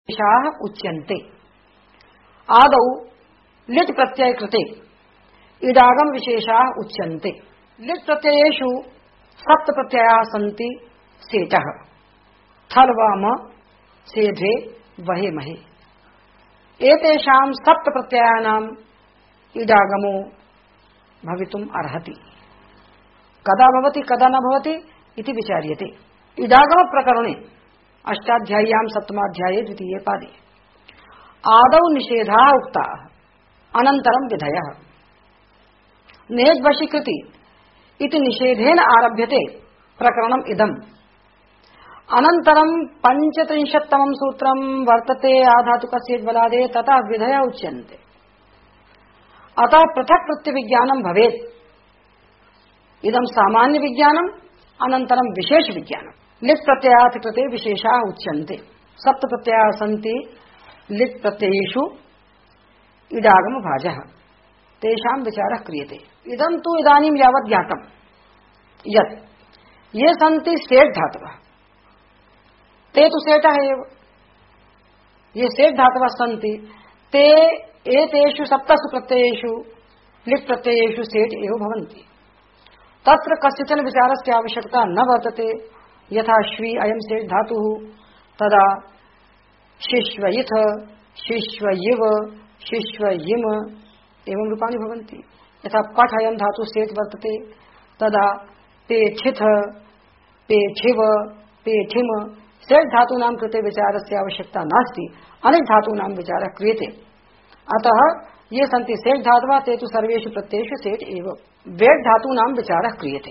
विशेषाः उच्यन्ते। आदौ लिट् प्रत्यय कृते इडागम विशेषाः उच्यन्ते। लिट् प्रत्ययेषु सप्त प्रत्ययाः सन्ति। सेटः, थल वाम सेधे वहे महे। एतेषां सप्त प्रत्ययानाम् इडागमो भवितुम् अर्हति। कदा भवति कदा न भवति इति विचार्यते। इडागम प्रकरणे अष्टाध्याय्यां सप्तमाध्याये द्वितीये पादे आदौ निषेधाः उक्ताः, अनन्तरं विधयः। नेज् वशीकृति इति निषेधेन आरभ्यते प्रकरणम् इदम्। अनन्तरं 35तमं सूत्रं वर्तते आधातुकस्य बलादे, ततः विधयः उच्यन्ते। अतः पृथक् प्रत्यविज्ञानं भवेत्। इदं सामान्य विज्ञानम्, अनन्तरं विशेष विज्ञानम्। लिट् प्रत्ययात् कृते विशेषाः उच्यन्ते। सप्त प्रत्ययाः सन्ति। लिट् प्रत्ययेषु इडागम भाजः, तेषां विचारः क्रियते। इदं तु इदानीं यावत् ज्ञातं यत् ये सन्ति सेट् धातवः, ते तु सेटः एव। ये सेट् धातवः सन्ति ते एतेषु सप्तसु प्रत्ययेषु लिट् प्रत्ययेषु सेट् एव भवन्ति। तत्र कस्यचन विचारस्य आवश्यकता न वर्तते। यथा श्वी अयं सेट् धातुः, तदा शिश्वयिथ, शिश्वयिव, शिश्वयिम एवं रूपाणि भवन्ति। यथा पठ अयं धातु सेट् वर्तते, तदा पेठिथ, पेठिव, पेठिम। सेट् धातूनां कृते विचारस्य आवश्यकता नास्ति, अनेक धातूनां विचारः क्रियते। अतः ये सन्ति सेट् धातवः ते तु सर्वेषु प्रत्ययेषु सेट् एव। वेट् धातूनां विचारः क्रियते।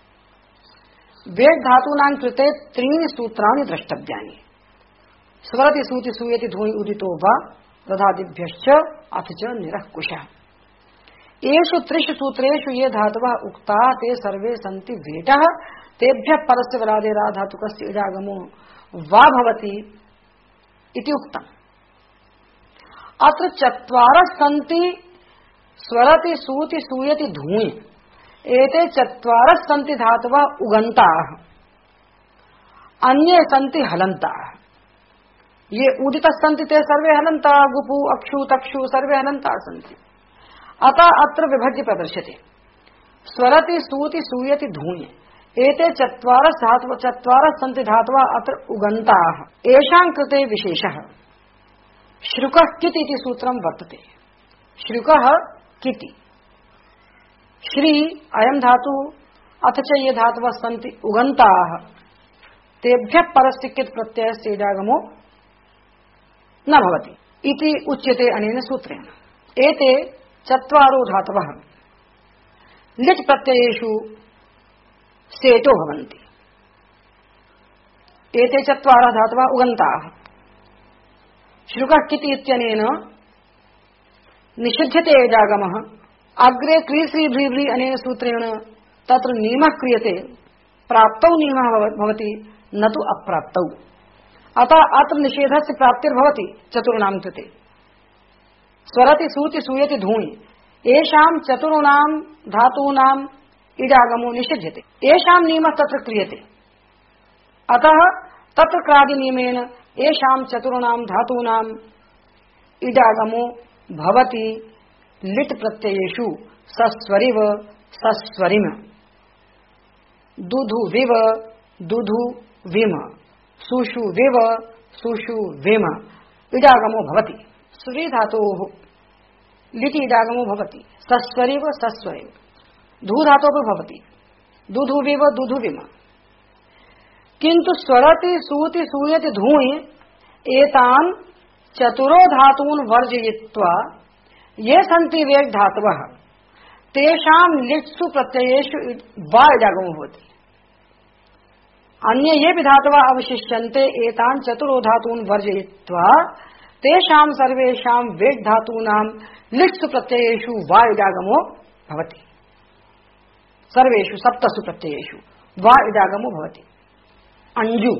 वेट् धातूनां कृते त्रीणि सूत्राणि द्रष्टव्यानि। स्वरति सूति सूयति धूयि उदितो वा दधादिभ्यश्च अथ च निरः कुशः। एषु त्रिषु सूत्रेषु ये धातवः उक्ताः ते सर्वे सन्ति वेटः। तेभ्यः परस्य बलादेराधातुकस्य इडागमो वा भवति इति उक्तम्। अत्र चत्वारः सन्ति स्वरति सूति सूयति धूयि। एते चत्वारः सन्ति धातवः उगन्ताः, अन्ये सन्ति हलन्ताः। ये उदितः सन्ति ते सर्वे हलन्ताः, गुपु अक्षु तक्षु सर्वे हलन्ताः सन्ति। अतः अत्र विभज्य प्रदर्श्यते। स्वरति सूति सूयति धूयि, एते चत्वारः सन्ति धातवः अत्र उगन्ताः। येषां कृते विशेषः श्रुकः कित् इति सूत्रं वर्तते। श्रुकः किति, श्री अयं धातु अथ च ये धातवः सन्ति उगन्ताः, तेभ्यः परस्य कित् प्रत्ययस्य इडागमो न भवति इति उच्यते अनेन सूत्रेण। एते चत्वारो धातवः लिट् प्रत्ययेषु सेटो भवन्ति। एते चत्वारः धातवः उगन्ताः। श्रुकः किति इत्यनेन निषिध्यते इडागमः। अग्रे क्रीश्री भ्रीभ्री अनेन सूत्रेण तत्र नियमः क्रियते। प्राप्तौ नियमः भवति, न तु अप्राप्तौ। अतः अत्र निषेधस्य प्राप्तिर्भवति चतुर्णां कृते। स्वरति सूति सूयति धूयि, येषां चतुर्णां धातूनां इडागमो निषिध्यते। येषां नियमः तत्र क्रियते। अतः तत्र क्रादिनियमेन येषां चतुर्णां धातूनां इडागमो भवति लिट् प्रत्ययेषु सस्वरिव सस्वरिम, दुधु विव दुधु विम, सुषु विव सुषु विम इडागमो भवति। सुरि धातोः लिटि इडागमो भवति। सस्वरिव सस्वरिव, धू धातोः भवति दुधु विव दुधु विम। किन्तु स्वरति सूति सूयति धूयि एतान् चतुरो धातून् वर्जयित्वा ये सन्ति वेट् धातवः, तेषां लिट्सु प्रत्ययेषु वा इडागमो भवति। अन्ये ये भी धातवः अवशिष्यन्ते एतान् चतुरो धातून् वर्जयित्वा तेषां सर्वेषां वेट् धातूनां लिट्सु प्रत्ययेषु वा इडागमो भवति। सर्वेषु सप्तसु प्रत्ययेषु वा इडागमो भवति। अंजु,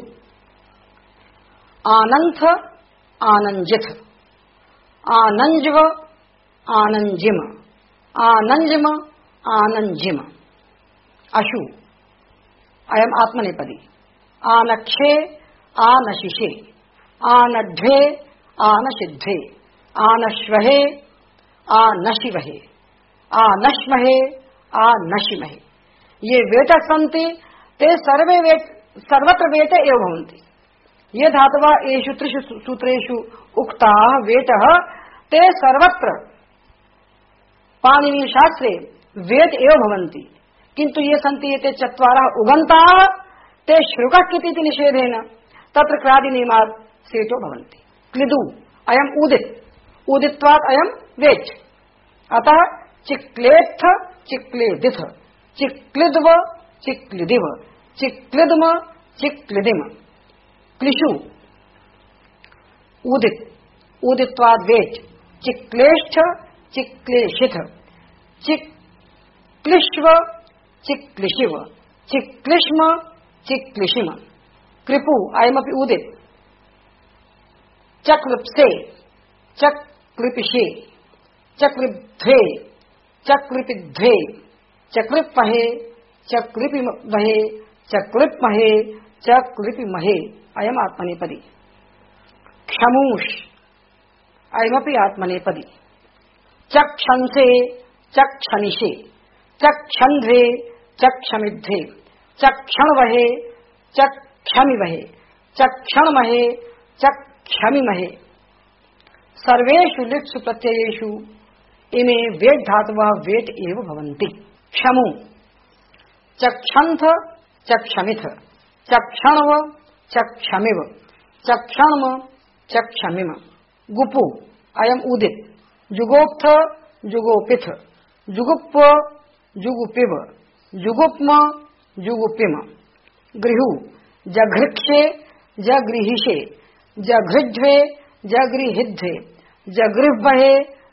आनन्थ आनञ्जिथ, आनञ्ज्व आनञ्जिम, आनञ्जिम आनञ्जिम। अशु अयम् आत्मनेपदी। आनक्षे आनशिषे, आनढ्वे आनशिध्वे आनश्वहे आनशिवहे आनश्महे आनशिमहे। ये वेटः सन्ति ते सर्वे सर्वत्र वेट एव भवन्ति। ये धातवः एषु त्रिषु सूत्रेषु उक्ताः वेटः ते सर्वत्र पाणिनीय शास्त्रे वेट एव भवन्ति। किन्तु ये सन्ति एते चत्वारः उगन्ताः ते श्रुकः इति निषेधेन तत्र क्रादिनियमात् सेतो भवन्ति। क्लिदु अयम् उदित्, उदित्वात् अयम् वेच्। अतः चिक्लेत्थ चिक्लेदिथ चिक्लिद्व चिक्लिदिव चिक्लिद्म चिक्लिदिम। क्लिशु उदित्, उदित्वात् वेच्। चिक्लेष्ठ चिक्लेशिथ चिक्लिश्व चिक्लिशिव चिक्लिश्म चिक्लिशिम। कृपु अयमपि उदित्। चक्लिप्से चक्लिपिषे चक्लिध्वे चक्लिपिध्वे चक्लिप्महे चक्लिपिमहे चक्लिप्महे चक्लिपिमहे अयम् आत्मनेपदी। क्षमूष अयमपि आत्मनेपदी। चक्षंसे चक्षनिषे चक्षन्ध्रे चक्षमिध्वे चक्षणवहे चक्षमिवहे चक्षणमहे चक्षमिमहे। सर्वेषु लिट्सु प्रत्ययेषु इमे वेट धातवः वेट एव भवन्ति। क्षमु चक्षन्थ चक्षमिथ चक्षणव चक्षमिव चक्षणम चक्षमिम। गुपु अयम् उदित्। जुगोप्थ जुगोपिथ जुगुप्व जुगुपिव जुगुप्म जुगुपिम। गृहु जघृक्षे जगृहिषे जघृध्वे जगृहिध्वे जगृह्वहे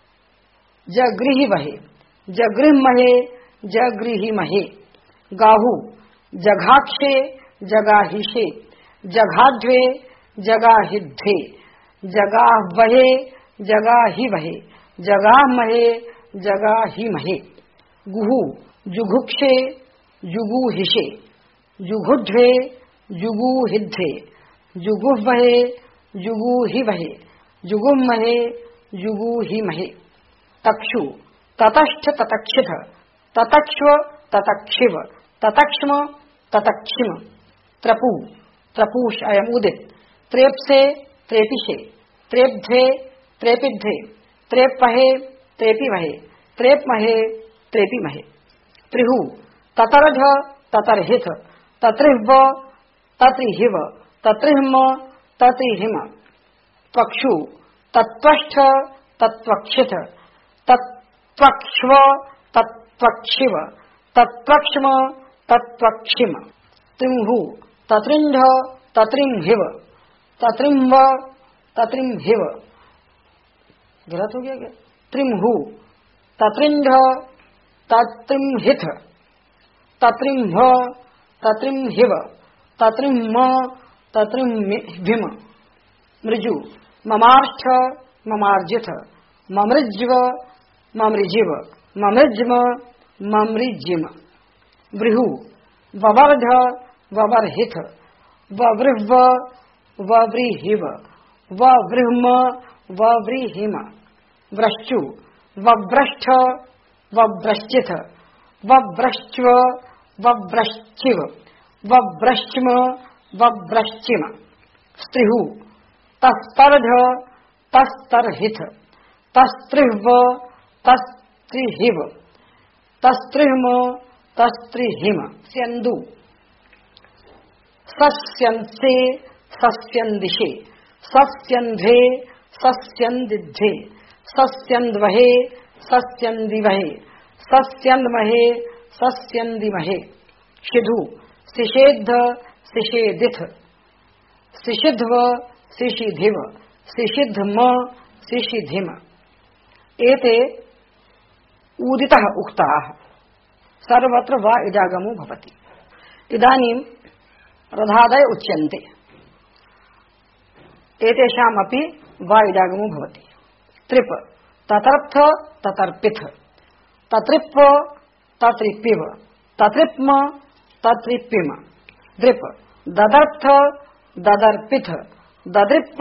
जगृहिवहे जगृह्महे जगृहिमहे। गाहु जघाक्षे जगाहिषे जघाध्वे जगाहिध्वे जगाह्वहे जगाहिवहे जगाह्महे जगाहिमहे। गुहु जुघुक्षे जुगुहिषे जुघुध्वे जुगुहिध्वे जुगुह्वहे जुगुहिवहे जुगुह्महे जुगुहिमहे। तक्षु ततश्च ततक्षिथ ततक्ष्व ततक्षिव ततक्ष्म ततक्षिम। त्रपु त्रपूष अयम् उदित्। त्रेप्से त्रेपिषे त्रेप्ध्वे त्रेपिध्वे त्रेप्महे त्रेपिमहे त्रेप्महे त्रेपिमहे। त्रिहु ततर्ध ततर्हिथ तत्रिह्व तत्रिहिव तत्रिह्म तत्रिहिम। त्वक्षु तत्त्वष्ठ तत्त्वक्षिथ तत्त्वक्ष्व तत्त्वक्षिव तत्त्वक्ष्म तत्त्वक्षिम। त्रिंहु तत्रिंढ तत्रिंहिव तत्रिंव तत्रिंहिव। गलत हो गया क्या? त्रिंहु तत्रिंढ तत्रिंहिथ तत्रिंभ तत्रिंहिव तत्रिंम तत्रिंभिम। मृजु ममार्ष्ठ ममार्जिथ ममृज्व ममृजिव ममृज्म ममृजिम। वृहु ववर्ध ववर्हिथ ववृह्व वव्रीहिव वव्रीह्म वव्रीहिम। व्रश्चु वव्रष्ठ वव्रश्चिथ वव्रश्च्व वव्रश्चिव वव्रश्च्म वव्रश्चिम। स्त्रिहु तस्तर्ध तस्तर्हिथ तस्त्रिह्व तस्त्रिहिव तस्त्रिह्म तस्त्रिहिम। स्यन्दु सस्यन्से सस्यन्दिशे सस्यन्ध्वे सस्यन्दिध्वे सस्यन्द्वहे सस्यन्दिवहे सस्यन्द्महे सस्यन्दिमहे। शिधु सिषेद्ध सिषेदिथ सिषिध्व सिषिधिव सिषिध्म सिषिधिम। एते उदितः उक्ताः सर्वत्र वा इडागमो भवति। इदानीं रधादय उच्यन्ते एतेषामपि वा इडागमो भवति। त्रिप ततर्थ ततर्पिथ तत्रिप्व तत्रिप्पिव तत्रिप्म तत्रिप्पिम। द्रिप ददर्थ ददर्पिथ ददृप्प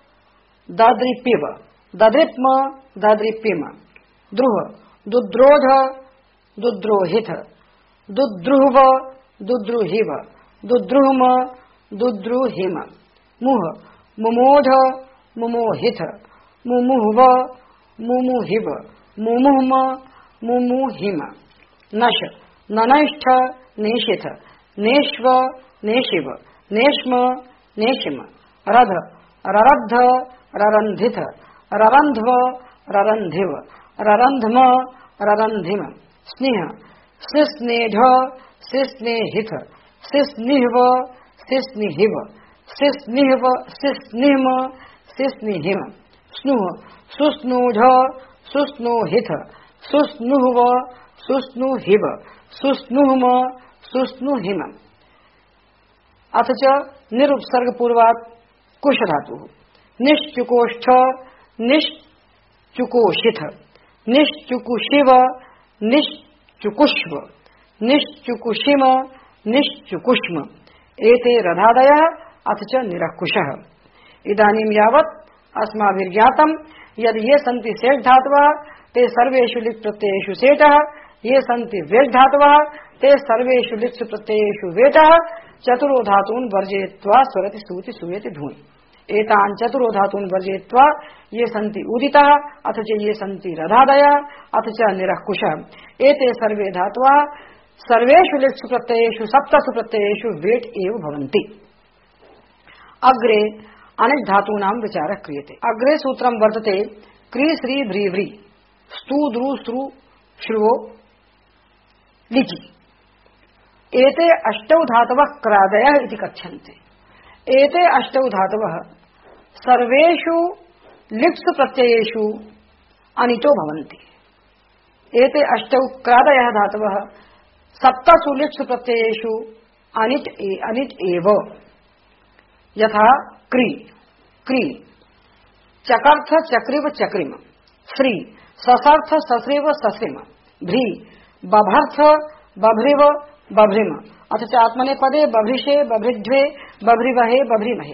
ददृपिव ददृप्म ददृपिम द्रुह दुद्रोध दुद्रोहित दुद्रुव दुद्रुहिव दुद्रुहम दुद्रुहिम मुह मुमोध मुमोहित मुमुहव मुमुहिव मुमुहम मुमुहिम नश ननष्ठ नेशिथ नेश्व नेशिव नेश्म नेशिम रध ररद्ध ररन्धिथ ररन्ध्व ररन्धिव ररन्ध्म ररन्धिम स्नेह सिस्नेढ सिस्नेहिथ सिस्निह्व सिस्निहिव सिस्निह्व सिस्निह्म सिस्निहिम स्नुह सुस्नूढ सुस्नोहिथ सुस्नुह्व सुस्नुहिव सुस्नुह्म सुस्नुहिम अथ च निरुपसर्ग पूर्वात् कुश धातु निश्चुकोष्ठ निश्चुकोषिथ निश्चुकुशिव निश्चुकुष्व निश्चुकुशिम निश्चुकुष्म एते रधादयः अथ च निरकुशः इदानीं यावत् अस्माभिर्ज्ञातं यद् ये सन्ति सेट् धातवः ते सर्वेषु लिट् प्रत्ययेषु सेटः ये सन्ति वेट् धातवः ते सर्वेषु लिट् प्रत्ययेषु वेटः चतुरो धातून् वर्जयित्वा स्वरति सूति सूयति धूनि एतान् चतुरो धातून् वर्जयित्वा ये सन्ति उदितः अथ च ये सन्ति रधादयः अथ च निरकुशः एते सर्वे धातवः सर्वेषु लिट् प्रत्ययेषु सप्तसु प्रत्ययेषु वेट् एव भवन्ति। अग्रे अनिट् धातूनां विचारः क्रियते। अग्रे सूत्रं वर्तते क्री श्री भ्री व्री स्तु द्रु श्रु श्रुवो लिचि एते अष्टौ धातवः क्रादयः इति कथ्यन्ते। एते अष्टौ धातवः सर्वेषु लिट्स् प्रत्ययेषु अनिटो भवन्ति। एते अष्टौ क्रादयः धातवः सप्तसु लिट्स् प्रत्ययेषु अनिट् एव यथा क्री क्री चकर्थ चक्रिव चक्रिम श्री ससर्थ सश्रिव सश्रिम भ्री बभर्थ बभ्रिव बभ्रिम अथ च आत्मनेपदे बभ्रिषे बभ्रिध्वे बभ्रिवहे बभ्रिमहे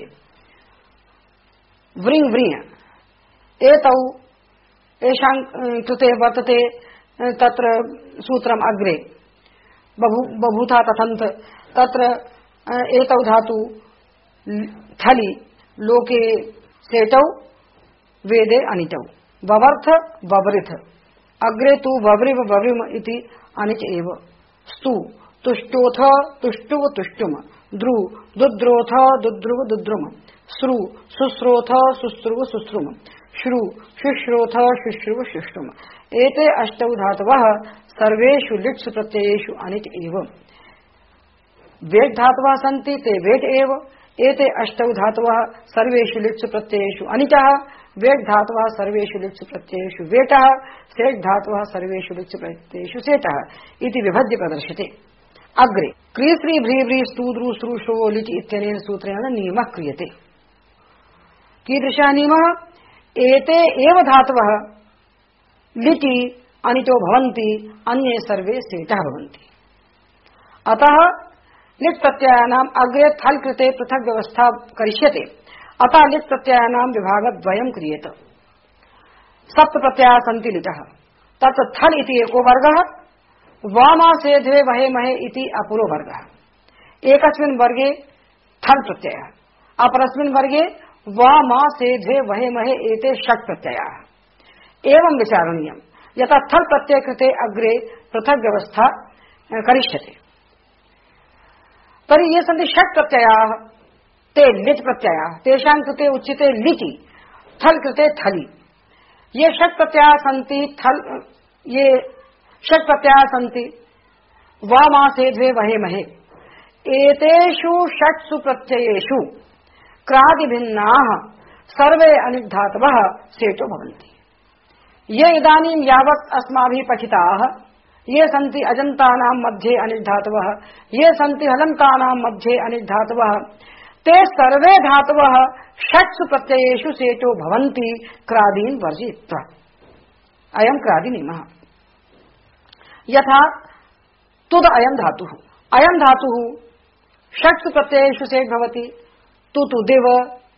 व्रिंग व्रिय एतौ एषां कृते वर्तते तत्र सूत्रम् अग्रे बभूथा तथन्त तत्र एतौ धातु थलि लोके सेटौ वेदे अनिटौ बवर्थ बवृथ अग्रे तु बवृव बवृम इति अनिच एव स्तु तुष्टोथ तुष्टुव तुष्टुम द्रु दुद्रोथ दुद्रुव दुद्रुम श्रु शुश्रोथ शुश्रुव शुश्रुम श्रु शुश्रोथ शुश्रुव शुश्रुम एते अष्टौ धातवः सर्वेषु लिट्स् प्रत्ययेषु अनिट् एव वेट् धातवः सन्ति ते वेट् एव एते अष्टौ धातवः सर्वेषु लिट्स् प्रत्ययेषु अनिटः वेट् धातवः सर्वेषु लिट्स् प्रत्ययेषु वेटः सेट् धातवः सर्वेषु लिट्स् प्रत्ययेषु सेटः इति विभज्य प्रदर्श्यते। अग्रे क्रीश्री भ्रीव्री स्तूद्रु श्रूषो लिटि इत्यनेन सूत्रेण नियमः क्रियते। कीदृशः नियमः? एते एव धातवः लिटि अनिटो भवन्ति अन्ये सर्वे सेटः भवन्ति। अतः लिट् प्रत्ययानाम् अग्रे थल् कृते पृथक् व्यवस्था करिष्यते। अतः लिट् प्रत्ययानां विभागद्वयं क्रियेत। सप्त प्रत्ययाः सन्ति लिटः तत्र थल् इति एको वर्गः वामासेध्वे वहे महे इति अपरो वर्गः। एकस्मिन् वर्गे थल् प्रत्ययः अपरस्मिन् वर्गे वामासेध्वे वहे महे एते षट् प्रत्ययाः। एवं विचारणीयम् यथा थल् प्रत्यय कृते अग्रे पृथक् व्यवस्था करिष्यते। तर्हि ये सन्ति षट् प्रत्ययाः ते लिट् प्रत्ययाः तेषां कृते उच्यते लिटि थल् कृते थलि। ये षट् प्रत्ययाः सन्ति ये षट् प्रत्ययाः सन्ति वामासेध्वे वहे महे एतेषु षट्सु प्रत्ययेषु क्रादिभिन्नाः सर्वे अनिट् धातवः सेटो भवन्ति। ये इदानीं यावत् अस्माभिः पठिताः ये सन्ति अजन्तानां मध्ये अनिट् धातवः ये सन्ति हलन्तानां मध्ये अनिट् धातवः ते सर्वे धातवः षट्सु प्रत्ययेषु सेटो भवन्ति क्रादीन् वर्जयित्वा। अयं क्रादिनियमः। यथा तुद अयं धातुः षट्सु प्रत्ययेषु सेट् भवति तु तुदिव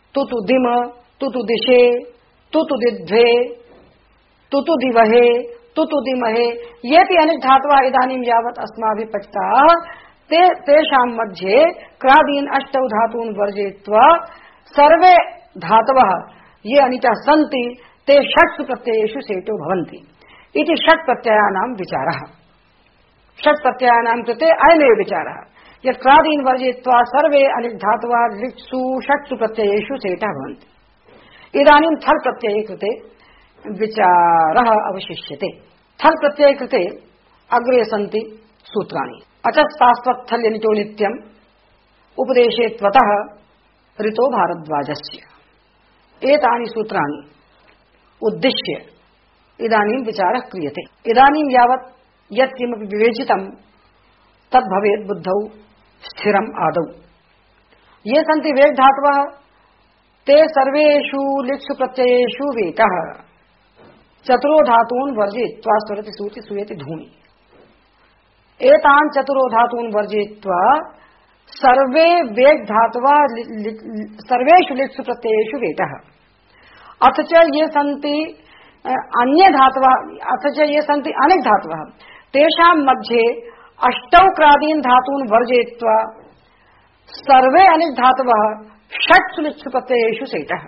तुतु दिम, तुतु दिशे, तुतु दिध्वे, तुतु दिवहे, तुतु दिमहे, येऽपि अनिच् धातवः इदानीं यावत् अस्माभिः पठिताः तेषां मध्ये क्रादीन् अष्टौ धातून् वर्जयित्वा सर्वे धातवः ये अनिचः सन्ति ते षट्सु प्रत्ययेषु सेटो भवन्ति इति षट् प्रत्ययानां विचारः। षट् प्रत्ययानां कृते अयमेव विचारः यत् क्रादीन् वर्जयित्वा सर्वे अनिच् धातवः लिट्सु षट्सु प्रत्ययेषु सेटः भवन्ति। इदानीं थल् प्रत्यये कृते विचारः अवशिष्यते। थल् प्रत्यये कृते अग्रे सन्ति सूत्राणि। अचस्तास्त्वत्थल्यनिचो नित्यम् उपदेशे त्वतः ऋतो भारद्वाजस्य। एतानि सूत्राणि उद्दिश्य इदानीं विचारः क्रियते। इदानीं यावत् यत् किमपि विवेचितं तद् भवेत् बुद्धौ स्थिरम् आदौ। ये सन्ति वेट् धातवः ते सर्वेषु लिट्सु प्रत्ययेषु वेटः चतुरो धातून् वर्जयित्वा स्वरति सूति सूयति धूनि। एतान् चतुरो धातून् वर्जयित्वा सर्वे वेट् धातवः सर्वेषु लिट्सु प्रत्ययेषु वेटः। अथ च ये सन्ति अन्ये धातवः, अथ च ये सन्ति अनेक धातवः तेषां मध्ये अष्टौ क्रादीन् धातून् वर्जयित्वा सर्वे अनेक धातवः षट्सु लिट्सु प्रत्ययेषु सेटः।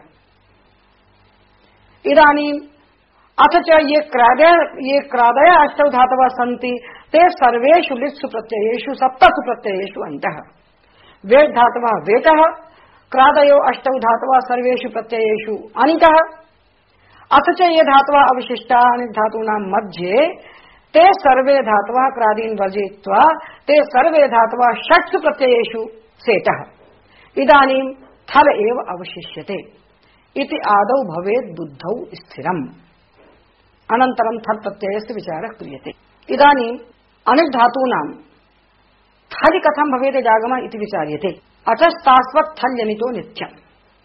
इदानीं अथ च ये क्रादय अष्टौ धातवः सन्ति ते सर्वेषु लिट्सु प्रत्ययेषु सप्तसु प्रत्ययेषु अन्तः। वेट् धातवः वेटः, क्रादयो अष्टौ धातवः सर्वेषु प्रत्ययेषु अनितः। अथ च ये धातवः अवशिष्टाः अनिट् धातूनां मध्ये ते सर्वे धातवः क्रादीन् वर्जयित्वा ते सर्वे धातवः षट्सु प्रत्ययेषु सेटः। इदानीं थल एव अवशिष्यते इति आदौ भवेत् बुद्धौ स्थिरम्। अनन्तरं थल् प्रत्ययस्य विचारः क्रियते। इदानीम् अनिट् धातूनां थलि कथं भवेत् जागम इति विचार्यते। अचस्तास्वत् थल्यनितो नित्यम्।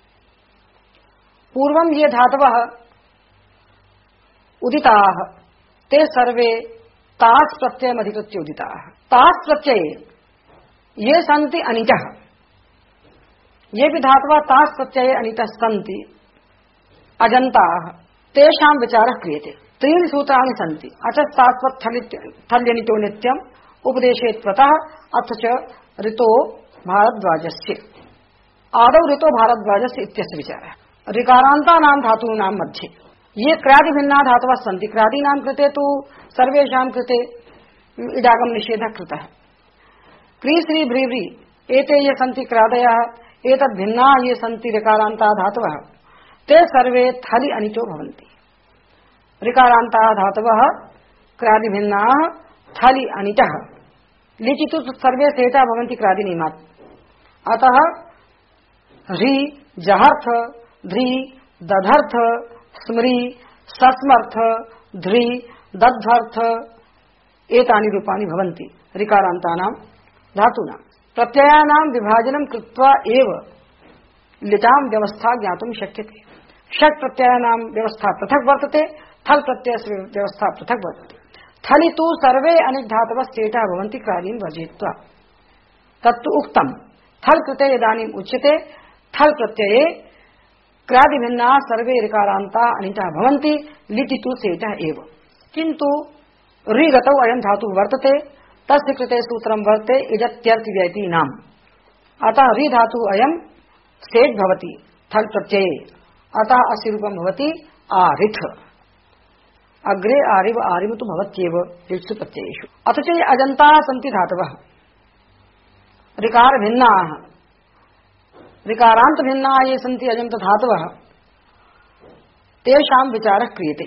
पूर्वं ये धातवः उदिताः ते सर्वे तास् प्रत्ययमधिकृत्य उदिताः। तास् प्रत्यये ये सन्ति अनिटः, येऽपि धातवः तास् प्रत्यये अनिटः सन्ति अजन्ताः तेषां विचारः क्रियते। त्रीणि सूत्राणि सन्ति। अचस्तास्वत् थल्यनितो नित्यम् उपदेशे त्वतः अथ च ऋतो भारद्वाजस्य। आदौ ऋतो भारद्वाजस्य इत्यस्य विचारः। ऋकारान्तानां धातूनां मध्ये ये क्रादिभिन्ना धातवः सन्ति, क्रादीनां कृते तु सर्वेषां कृते इडागम निषेधः कृतः। क्री श्री भ्रीव्री एते ये सन्ति क्रादयः एतद्भिन्ना ये सन्ति ऋकारान्ताः धातवः ते सर्वे थलि अनिचो भवन्ति। ऋकारान्ताः धातवः क्रादिभिन्नाः थलि अनिटः लिचितु सर्वे सेटा भवन्ति क्रादिनिमात्। अतः ह्री जहर्थ ध्री दधर्थ स्मृ सस्मर्थ ध्री दध्वर्थ एतानि रूपाणि भवन्ति ऋकारान्तानां धातूनां। प्रत्ययानां विभाजनं कृत्वा एव लिटां व्यवस्था ज्ञातुं शक्यते। षट् प्रत्ययानां व्यवस्था पृथक् वर्तते, थल् प्रत्ययस्य व्यवस्था पृथक् वर्तते। थलि तु सर्वे अनिट् धातवः सेटः भवन्ति क्रादीन् वर्जयित्वा। तत्तु उक्तम्। थल् कृते इदानीम् उच्यते थल् प्रत्यये क्रादिभिन्नाः सर्वे ऋकारान्ताः अनिटाः भवन्ति, लिटि तु सेटः एव। किन्तु ऋगतौ अयं धातुः वर्तते, तस्य कृते सूत्रं वर्तते इजत्यर्थिव्ययतीनाम्। अतः ऋ धातुः अयं सेट् भवति थल् प्रत्यये, अतः अस्य रूपं भवति आरिथ। अग्रे आरिव आरिव तु भवत्येव लिट्सु प्रत्ययेषु। अथ च ये अजन्ताः सन्ति धातवः ऋकारभिन्नाः, ऋकारान्तभिन्नाः ये सन्ति अजन्त धातवः तेषां विचारः क्रियते।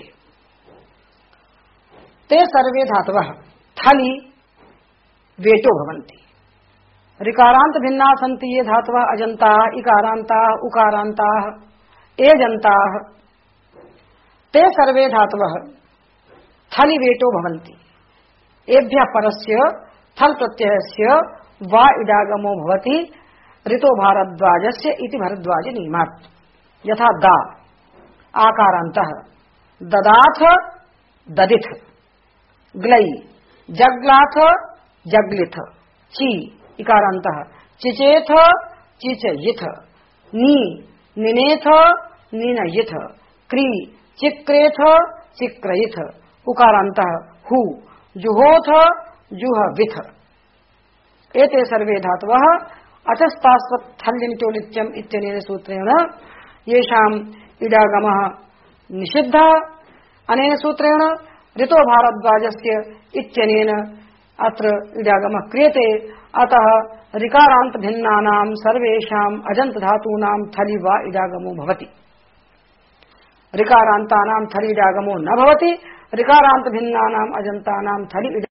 ते सर्वे धातवः थलि वेटो भवन्ति। ऋकारान्तभिन्नाः सन्ति ये धातवः अजन्ताः, इकारान्ताः, उकारान्ताः, एजन्ताः ते सर्वे धातवः थलि वेटो भवन्ति। एभ्यः परस्य थल् प्रत्ययस्य वा इडागमो भवति ऋतो भारद्वाजस्य इति भरद्वाज नियमात्। यथा दा आकारान्तः ददाथ ददिथ, ग्लै जग्लाथ जग्लिथ, ची इकारान्तः चिचेथ चिचयिथ, नी निनेथ निनयिथ क्री चिक्रेथ चिक्रयिथ उकारान्तः हु जुहोथ जुहविथ एते सर्वे धातवः अचस्तास्वत्थल्यन्तो नित्यम् इत्यनेन सूत्रेण येषाम् इडागमः निषिद्धः अनेन सूत्रेण ऋतो भारद्वाजस्य इत्यनेन अत्र इडागमः क्रियते। अतः ऋकारान्त भिन्नानां सर्वेषाम् अजन्त धातूनां थलि वा इडागमो भवति। ऋकारान्तानां थलि इडागमो न भवति। ऋकारान्त भिन्नानां अजन्तानां थलि